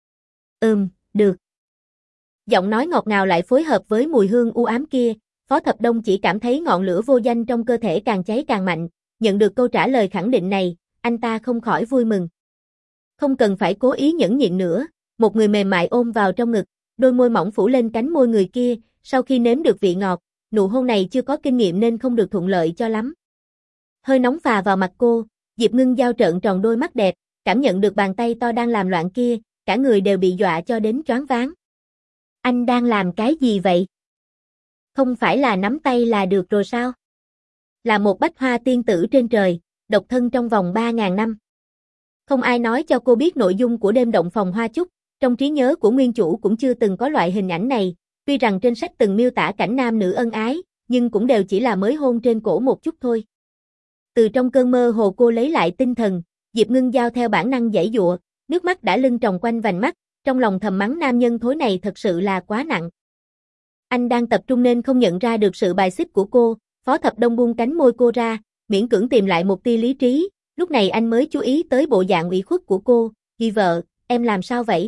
Ừm, được. Giọng nói ngọt ngào lại phối hợp với mùi hương u ám kia, Phó Thập Đông chỉ cảm thấy ngọn lửa vô danh trong cơ thể càng cháy càng mạnh, nhận được câu trả lời khẳng định này, anh ta không khỏi vui mừng. Không cần phải cố ý nhẫn nhịn nữa, một người mềm mại ôm vào trong ngực, đôi môi mỏng phủ lên cánh môi người kia, sau khi nếm được vị ngọt, nụ hôn này chưa có kinh nghiệm nên không được thuận lợi cho lắm. Hơi nóng phà vào mặt cô, Diệp Ngưng Giao trợn tròn đôi mắt đẹp, cảm nhận được bàn tay to đang làm loạn kia, cả người đều bị dọa cho đến choáng váng. Anh đang làm cái gì vậy? Không phải là nắm tay là được rồi sao? Là một bách hoa tiên tử trên trời, độc thân trong vòng ba ngàn năm. Không ai nói cho cô biết nội dung của đêm động phòng hoa chúc, trong trí nhớ của nguyên chủ cũng chưa từng có loại hình ảnh này, tuy rằng trên sách từng miêu tả cảnh nam nữ ân ái, nhưng cũng đều chỉ là mới hôn trên cổ một chút thôi. Từ trong cơn mơ hồ cô lấy lại tinh thần, Diệp Ngưng Giao theo bản năng giãy giụa, nước mắt đã lưng tròng quanh vành mắt, trong lòng thầm mắng nam nhân thối này thật sự là quá nặng. Anh đang tập trung nên không nhận ra được sự bài xích của cô, Phó Thập Đông buông cánh môi cô ra, miễn cưỡng tìm lại một tia lý trí, lúc này anh mới chú ý tới bộ dạng ủy khuất của cô, "Hi vợ, em làm sao vậy?"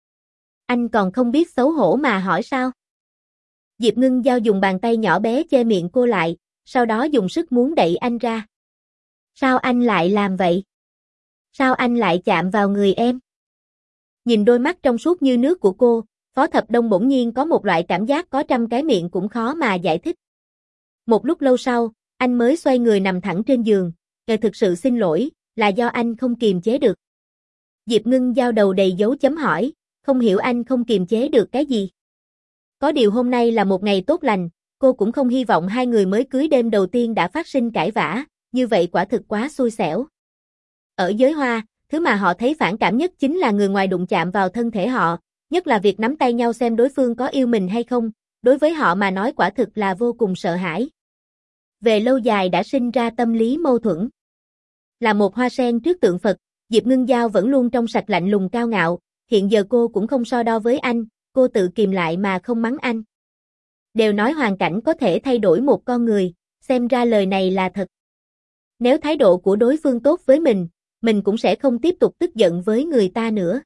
Anh còn không biết xấu hổ mà hỏi sao? Diệp Ngưng Giao dùng bàn tay nhỏ bé che miệng cô lại, sau đó dùng sức muốn đẩy anh ra. "Sao anh lại làm vậy? Sao anh lại chạm vào người em?" Nhìn đôi mắt trong suốt như nước của cô, Phó Thập Đông bỗng nhiên có một loại cảm giác có trăm cái miệng cũng khó mà giải thích. Một lúc lâu sau, anh mới xoay người nằm thẳng trên giường, "Ờ thực sự xin lỗi, là do anh không kiềm chế được." Diệp Ngưng Giao đầu đầy dấu chấm hỏi, không hiểu anh không kiềm chế được cái gì. Có điều hôm nay là một ngày tốt lành, cô cũng không hy vọng hai người mới cưới đêm đầu tiên đã phát sinh cãi vã, như vậy quả thực quá xui xẻo. Ở giới Hoa, thứ mà họ thấy phản cảm nhất chính là người ngoài đụng chạm vào thân thể họ, nhất là việc nắm tay nhau xem đối phương có yêu mình hay không, đối với họ mà nói quả thực là vô cùng sợ hãi. Về lâu dài đã sinh ra tâm lý mâu thuẫn. Là một hoa sen trước tượng Phật, Diệp Ngưng Giao vẫn luôn trong sạch lạnh lùng cao ngạo, hiện giờ cô cũng không so đo với anh, cô tự kìm lại mà không mắng anh. Đều nói hoàn cảnh có thể thay đổi một con người, xem ra lời này là thật. Nếu thái độ của đối phương tốt với mình, mình cũng sẽ không tiếp tục tức giận với người ta nữa.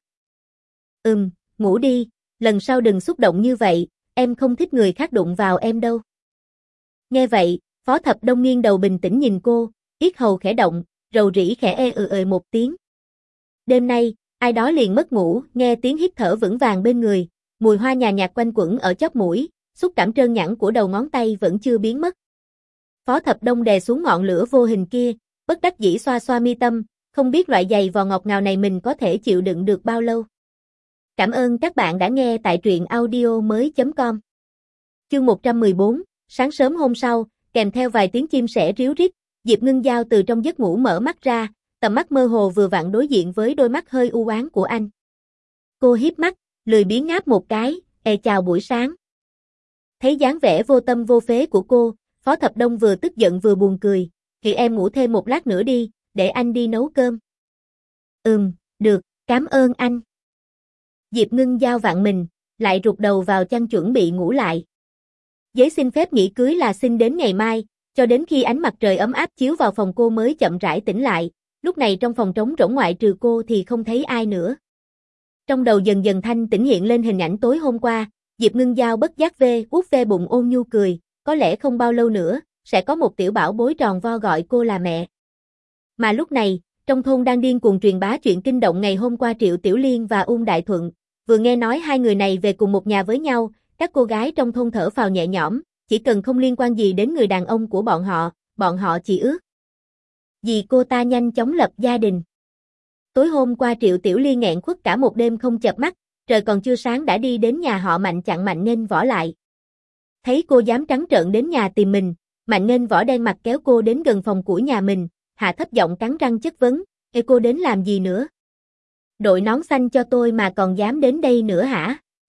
Ừm, ngủ đi, lần sau đừng xúc động như vậy, em không thích người khác đụng vào em đâu. Nghe vậy, Phó Thập Đông nghiêng đầu bình tĩnh nhìn cô, yết hầu khẽ động, rầu rĩ khẽ e ừ ời một tiếng. Đêm nay, ai đó liền mất ngủ, nghe tiếng hít thở vững vàng bên người, mùi hoa nhàn nhạt quanh quẩn ở chóp mũi, xúc cảm trơn nhẵn của đầu ngón tay vẫn chưa biến mất. Phó Thập Đông đè xuống ngọn lửa vô hình kia, bất đắc dĩ xoa xoa mi tâm, không biết loại giày vò ngọt ngào này mình có thể chịu đựng được bao lâu. Cảm ơn các bạn đã nghe tại truyện audio mới chấm com. Chương một trăm mười bốn, sáng sớm hôm sau, kèm theo vài tiếng chim sẻ ríu rít, Diệp Ngưng Giao từ trong giấc ngủ mở mắt ra, tầm mắt mơ hồ vừa vặn đối diện với đôi mắt hơi u ám của anh. Cô híp mắt, lười biếng ngáp một cái, "Ê chào buổi sáng." Thấy dáng vẻ vô tâm vô phế của cô, Phó Thập Đông vừa tức giận vừa buồn cười, "Thì em ngủ thêm một lát nữa đi, để anh đi nấu cơm." "Ừm, được, cảm ơn anh." Diệp Ngưng Giao vặn mình, lại rụt đầu vào chăn chuẩn bị ngủ lại. Giấy xin phép nghỉ cưới là xin đến ngày mai, cho đến khi ánh mặt trời ấm áp chiếu vào phòng cô mới chậm rãi tỉnh lại, lúc này trong phòng trống rỗng ngoại trừ cô thì không thấy ai nữa. Trong đầu dần dần thanh tỉnh hiện lên hình ảnh tối hôm qua, Diệp Ngưng Giao bất giác vê, vuốt ve bụng ôn nhu cười, có lẽ không bao lâu nữa, sẽ có một tiểu bảo bối tròn vo gọi cô là mẹ. Mà lúc này, trong thôn đang điên cuồng truyền bá chuyện kinh động ngày hôm qua Triệu Tiểu Liên và Uông Đại Thuận, vừa nghe nói hai người này về cùng một nhà với nhau, các cô gái trong thôn thở phào nhẹ nhõm, chỉ cần không liên quan gì đến người đàn ông của bọn họ, bọn họ chỉ ước vì cô ta nhanh chóng lập gia đình. Tối hôm qua Triệu Tiểu Liên nghẹn khuất cả một đêm không chợp mắt, trời còn chưa sáng đã đi đến nhà họ Mạnh chặn Mạnh Nghênh Võ lại. Thấy cô dám trắng trợn đến nhà tìm mình, Mạnh Nghênh Võ đen mặt kéo cô đến gần phòng của nhà mình, hạ thấp giọng cắn răng chất vấn, "Ê cô đến làm gì nữa? Đội nón xanh cho tôi mà còn dám đến đây nữa hả?"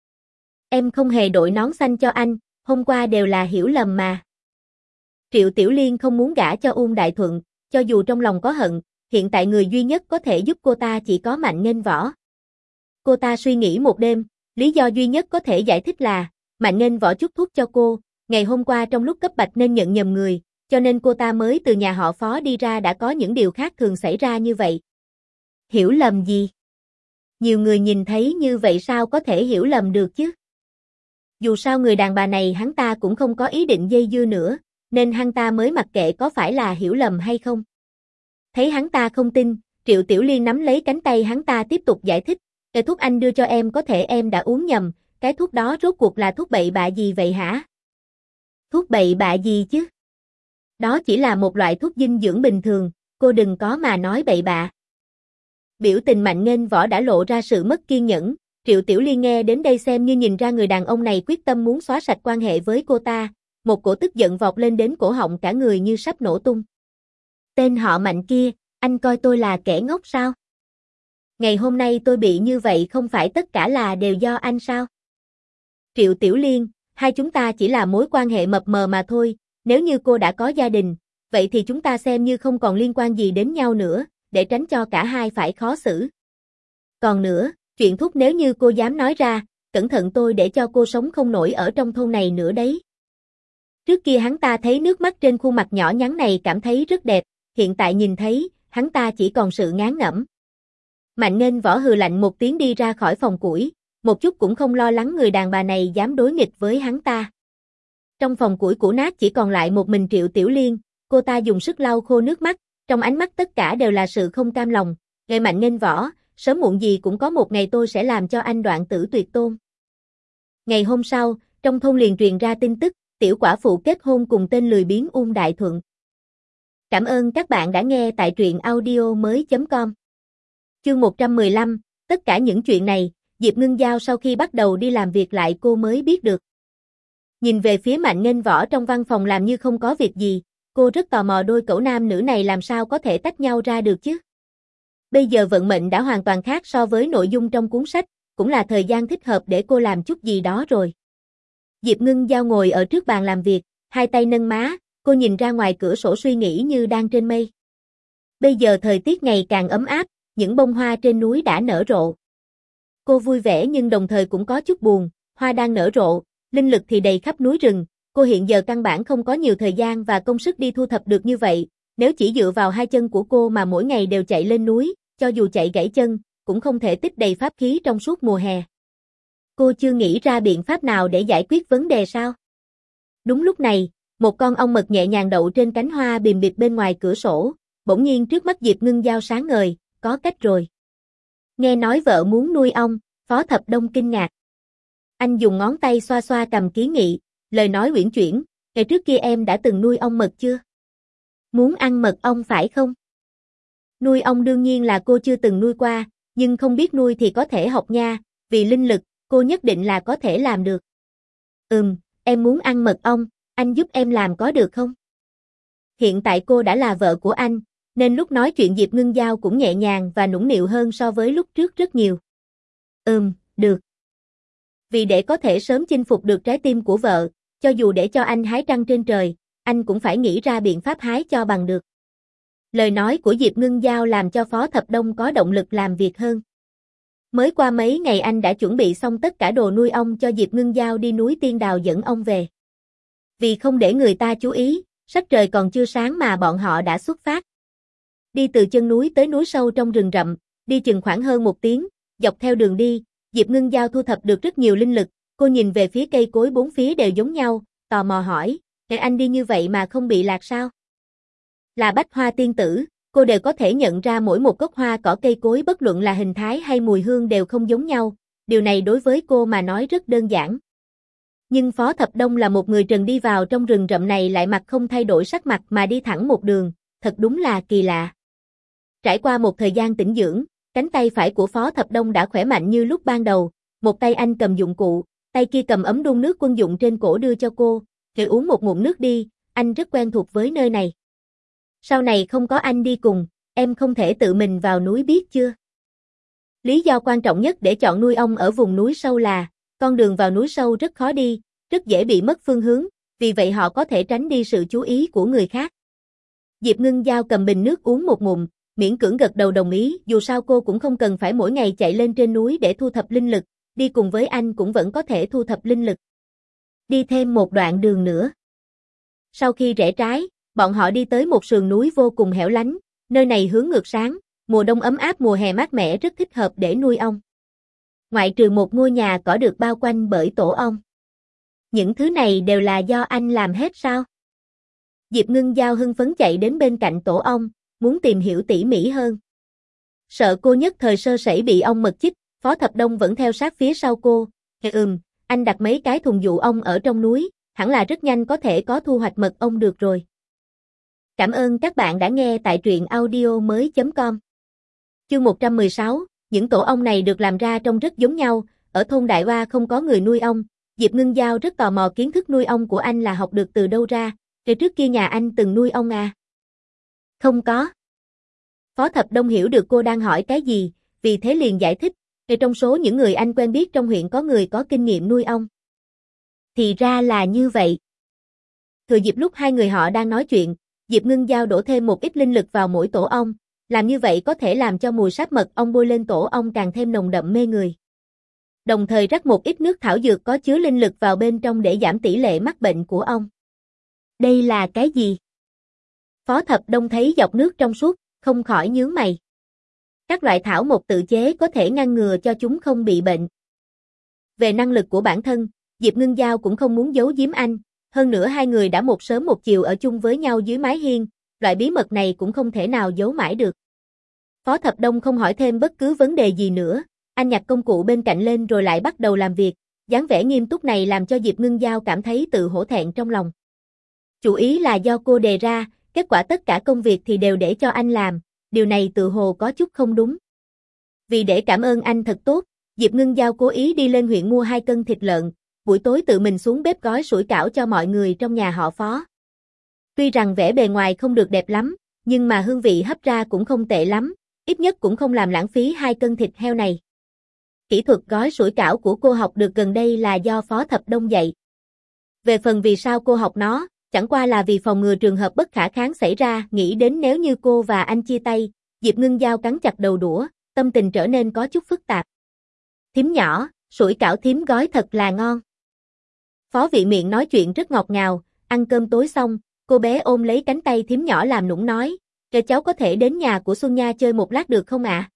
"Em không hề đội nón xanh cho anh, hôm qua đều là hiểu lầm mà." Triệu Tiểu Liên không muốn gả cho Uông Đại Thuận, cho dù trong lòng có hận, hiện tại người duy nhất có thể giúp cô ta chỉ có Mạnh Nghênh Võ. Cô ta suy nghĩ một đêm, lý do duy nhất có thể giải thích là, Mạnh Nghênh Võ chúc thuốc cho cô, ngày hôm qua trong lúc cấp bách nên nhận nhầm người, cho nên cô ta mới từ nhà họ Phó đi ra đã có những điều khác thường xảy ra như vậy. Hiểu lầm gì? Nhiều người nhìn thấy như vậy sao có thể hiểu lầm được chứ? Dù sao người đàn bà này hắn ta cũng không có ý định dây dưa nữa, nên hắn ta mới mặc kệ có phải là hiểu lầm hay không. Thấy hắn ta không tin, Triệu Tiểu Liên nắm lấy cánh tay hắn ta tiếp tục giải thích, "Cái thuốc anh đưa cho em có thể em đã uống nhầm, cái thuốc đó rốt cuộc là thuốc bậy bạ gì vậy hả?" "Thuốc bậy bạ gì chứ? Đó chỉ là một loại thuốc dinh dưỡng bình thường, cô đừng có mà nói bậy bạ." Biểu tình Mạnh Nghênh Võ đã lộ ra sự mất kiên nhẫn, Triệu Tiểu Liên nghe đến đây xem như nhìn ra người đàn ông này quyết tâm muốn xóa sạch quan hệ với cô ta, một cổ tức giận vọt lên đến cổ họng cả người như sắp nổ tung. "Tên họ Mạnh kia, anh coi tôi là kẻ ngốc sao? Ngày hôm nay tôi bị như vậy không phải tất cả là đều do anh sao?" "Triệu Tiểu Liên, hai chúng ta chỉ là mối quan hệ mập mờ mà thôi, nếu như cô đã có gia đình, vậy thì chúng ta xem như không còn liên quan gì đến nhau nữa, để tránh cho cả hai phải khó xử. Còn nữa, chuyện thuốc nếu như cô dám nói ra, cẩn thận tôi để cho cô sống không nổi ở trong thôn này nữa đấy." Trước kia hắn ta thấy nước mắt trên khuôn mặt nhỏ nhắn này cảm thấy rất đẹp, hiện tại nhìn thấy, hắn ta chỉ còn sự ngán ngẩm. Mạnh Nghênh Võ hừ lạnh một tiếng đi ra khỏi phòng củi, một chút cũng không lo lắng người đàn bà này dám đối nghịch với hắn ta. Trong phòng củi cũ nát chỉ còn lại một mình Triệu Tiểu Liên, cô ta dùng sức lau khô nước mắt, trong ánh mắt tất cả đều là sự không cam lòng. "Ngày Mạnh Nghênh Võ, sớm muộn gì cũng có một ngày tôi sẽ làm cho anh đoạn tử tuyệt tôn." Ngày hôm sau, trong thôn liền truyền ra tin tức, tiểu quả phụ kết hôn cùng tên lười biếng Uông Đại Thuận. Cảm ơn các bạn đã nghe tại truyện audio mới chấm com. Chương một trăm mười lăm, tất cả những chuyện này, Diệp Ngưng Giao sau khi bắt đầu đi làm việc lại cô mới biết được. Nhìn về phía Mạnh Nghênh Võ trong văn phòng làm như không có việc gì, cô rất tò mò đôi cẩu nam nữ này làm sao có thể tách nhau ra được chứ. Bây giờ vận mệnh đã hoàn toàn khác so với nội dung trong cuốn sách, cũng là thời gian thích hợp để cô làm chút gì đó rồi. Diệp Ngưng Giao ngồi ở trước bàn làm việc, hai tay nâng má, cô nhìn ra ngoài cửa sổ suy nghĩ như đang trên mây. Bây giờ thời tiết ngày càng ấm áp, những bông hoa trên núi đã nở rộ. Cô vui vẻ nhưng đồng thời cũng có chút buồn, hoa đang nở rộ, linh lực thì đầy khắp núi rừng, cô hiện giờ căn bản không có nhiều thời gian và công sức đi thu thập được như vậy, nếu chỉ dựa vào hai chân của cô mà mỗi ngày đều chạy lên núi, cho dù chạy gãy chân, cũng không thể tích đầy pháp khí trong suốt mùa hè. Cô chưa nghĩ ra biện pháp nào để giải quyết vấn đề sao? Đúng lúc này, một con ong mật nhẹ nhàng đậu trên cánh hoa bìm bịp bên ngoài cửa sổ, bỗng nhiên trước mắt Diệp Ngưng Giao sáng ngời, có cách rồi. Nghe nói vợ muốn nuôi ong, Phó Thập Đông kinh ngạc. Anh dùng ngón tay xoa xoa cầm kiến nghị, lời nói uyển chuyển, ngày trước kia em đã từng nuôi ong mật chưa? Muốn ăn mật ong phải không? Nuôi ong đương nhiên là cô chưa từng nuôi qua, nhưng không biết nuôi thì có thể học nha, vì linh lực, cô nhất định là có thể làm được. Ừm, em muốn ăn mật ong, anh giúp em làm có được không? Hiện tại cô đã là vợ của anh, nên lúc nói chuyện Diệp Ngưng Giao cũng nhẹ nhàng và nũng nịu hơn so với lúc trước rất nhiều. Ừm, được. Vì để có thể sớm chinh phục được trái tim của vợ, cho dù để cho anh hái trăng trên trời, anh cũng phải nghĩ ra biện pháp hái cho bằng được. Lời nói của Diệp Ngưng Giao làm cho Phó Thập Đông có động lực làm việc hơn. Mới qua mấy ngày anh đã chuẩn bị xong tất cả đồ nuôi ong cho Diệp Ngưng Giao đi núi Tiên Đào dẫn ong về. Vì không để người ta chú ý, sắc trời còn chưa sáng mà bọn họ đã xuất phát. Đi từ chân núi tới núi sâu trong rừng rậm, đi chừng khoảng hơn một tiếng, dọc theo đường đi, Diệp Ngưng Giao thu thập được rất nhiều linh lực, Cô nhìn về phía cây cối bốn phía đều giống nhau, tò mò hỏi, "Để anh đi như vậy mà không bị lạc sao?" Là bách hoa tiên tử, cô đều có thể nhận ra mỗi một gốc hoa cỏ cây cối bất luận là hình thái hay mùi hương đều không giống nhau, điều này đối với cô mà nói rất đơn giản. Nhưng Phó Thập Đông là một người trần đi vào trong rừng rậm này lại mặt không thay đổi sắc mặt mà đi thẳng một đường, thật đúng là kỳ lạ. Trải qua một thời gian tĩnh dưỡng, cánh tay phải của Phó Thập Đông đã khỏe mạnh như lúc ban đầu, một tay anh cầm dụng cụ, tay kia cầm ấm đun nước quân dụng trên cổ đưa cho cô, "Thử uống một ngụm nước đi, anh rất quen thuộc với nơi này. Sau này không có anh đi cùng, em không thể tự mình vào núi biết chưa?" Lý do quan trọng nhất để chọn nuôi ong ở vùng núi sâu là, con đường vào núi sâu rất khó đi, rất dễ bị mất phương hướng, vì vậy họ có thể tránh đi sự chú ý của người khác. Diệp Ngưng Giao cầm bình nước uống một ngụm, miễn cưỡng gật đầu đồng ý, dù sao cô cũng không cần phải mỗi ngày chạy lên trên núi để thu thập linh lực, đi cùng với anh cũng vẫn có thể thu thập linh lực. Đi thêm một đoạn đường nữa. Sau khi rẽ trái, bọn họ đi tới một sườn núi vô cùng hẻo lánh, nơi này hướng ngược sáng, mùa đông ấm áp mùa hè mát mẻ rất thích hợp để nuôi ong. Ngoại trừ một ngôi nhà cỏ được bao quanh bởi tổ ong. Những thứ này đều là do anh làm hết sao? Diệp Ngưng Giao hưng phấn chạy đến bên cạnh tổ ong, muốn tìm hiểu tỉ mỉ hơn. Sợ cô nhất thời sơ sẩy bị ong mật chích, Phó Thập Đông vẫn theo sát phía sau cô. Ừm, anh đặt mấy cái thùng dụ ong ở trong núi, hẳn là rất nhanh có thể có thu hoạch mật ong được rồi. Cảm ơn các bạn đã nghe tại truyện audio mới chấm com. Chương một trăm mười sáu, những tổ ong này được làm ra trông rất giống nhau, ở thôn Đại Oa không có người nuôi ong, Diệp Ngưng Giao rất tò mò kiến thức nuôi ong của anh là học được từ đâu ra, rồi trước kia nhà anh từng nuôi ong à? Không có. Phó Thập Đông hiểu được cô đang hỏi cái gì, vì thế liền giải thích, rồi trong số những người anh quen biết trong huyện có người có kinh nghiệm nuôi ong. Thì ra là như vậy. Thừa dịp lúc hai người họ đang nói chuyện, Diệp Ngưng Giao đổ thêm một ít linh lực vào mỗi tổ ong, làm như vậy có thể làm cho mùi sáp mật ong bôi lên tổ ong càng thêm nồng đậm mê người. Đồng thời rắc một ít nước thảo dược có chứa linh lực vào bên trong để giảm tỷ lệ mắc bệnh của ong. Đây là cái gì? Phó Thập Đông thấy dọc nước trong suốt, không khỏi nhướng mày. Các loại thảo mộc tự chế có thể ngăn ngừa cho chúng không bị bệnh. Về năng lực của bản thân, Diệp Ngưng Giao cũng không muốn giấu giếm anh, hơn nữa hai người đã một sớm một chiều ở chung với nhau dưới mái hiên, loại bí mật này cũng không thể nào giấu mãi được. Phó Thập Đông không hỏi thêm bất cứ vấn đề gì nữa, anh nhặt công cụ bên cạnh lên rồi lại bắt đầu làm việc, dáng vẻ nghiêm túc này làm cho Diệp Ngưng Giao cảm thấy tự hổ thẹn trong lòng. Chủ ý là do cô đề ra, kết quả tất cả công việc thì đều để cho anh làm, điều này tự hồ có chút không đúng. Vì để cảm ơn anh thật tốt, Diệp Ngưng Giao cố ý đi lên huyện mua hai cân thịt lợn, buổi tối tự mình xuống bếp gói sủi cảo cho mọi người trong nhà họ Phó. Tuy rằng vẻ bề ngoài không được đẹp lắm, nhưng mà hương vị hấp ra cũng không tệ lắm, ít nhất cũng không làm lãng phí hai cân thịt heo này. Kỹ thuật gói sủi cảo của cô học được gần đây là do Phó Thập Đông dạy. Về phần vì sao cô học nó, chẳng qua là vì phòng ngừa trường hợp bất khả kháng xảy ra, nghĩ đến nếu như cô và anh chia tay, Diệp Ngưng Giao cắn chặt đầu đũa, tâm tình trở nên có chút phức tạp. Thím nhỏ, sủi cảo thím gói thật là ngon. Phó Vị miệng nói chuyện rất ngọt ngào, ăn cơm tối xong, cô bé ôm lấy cánh tay thím nhỏ làm nũng nói, "Cho cháu có thể đến nhà của Xuân Nha chơi một lát được không ạ?"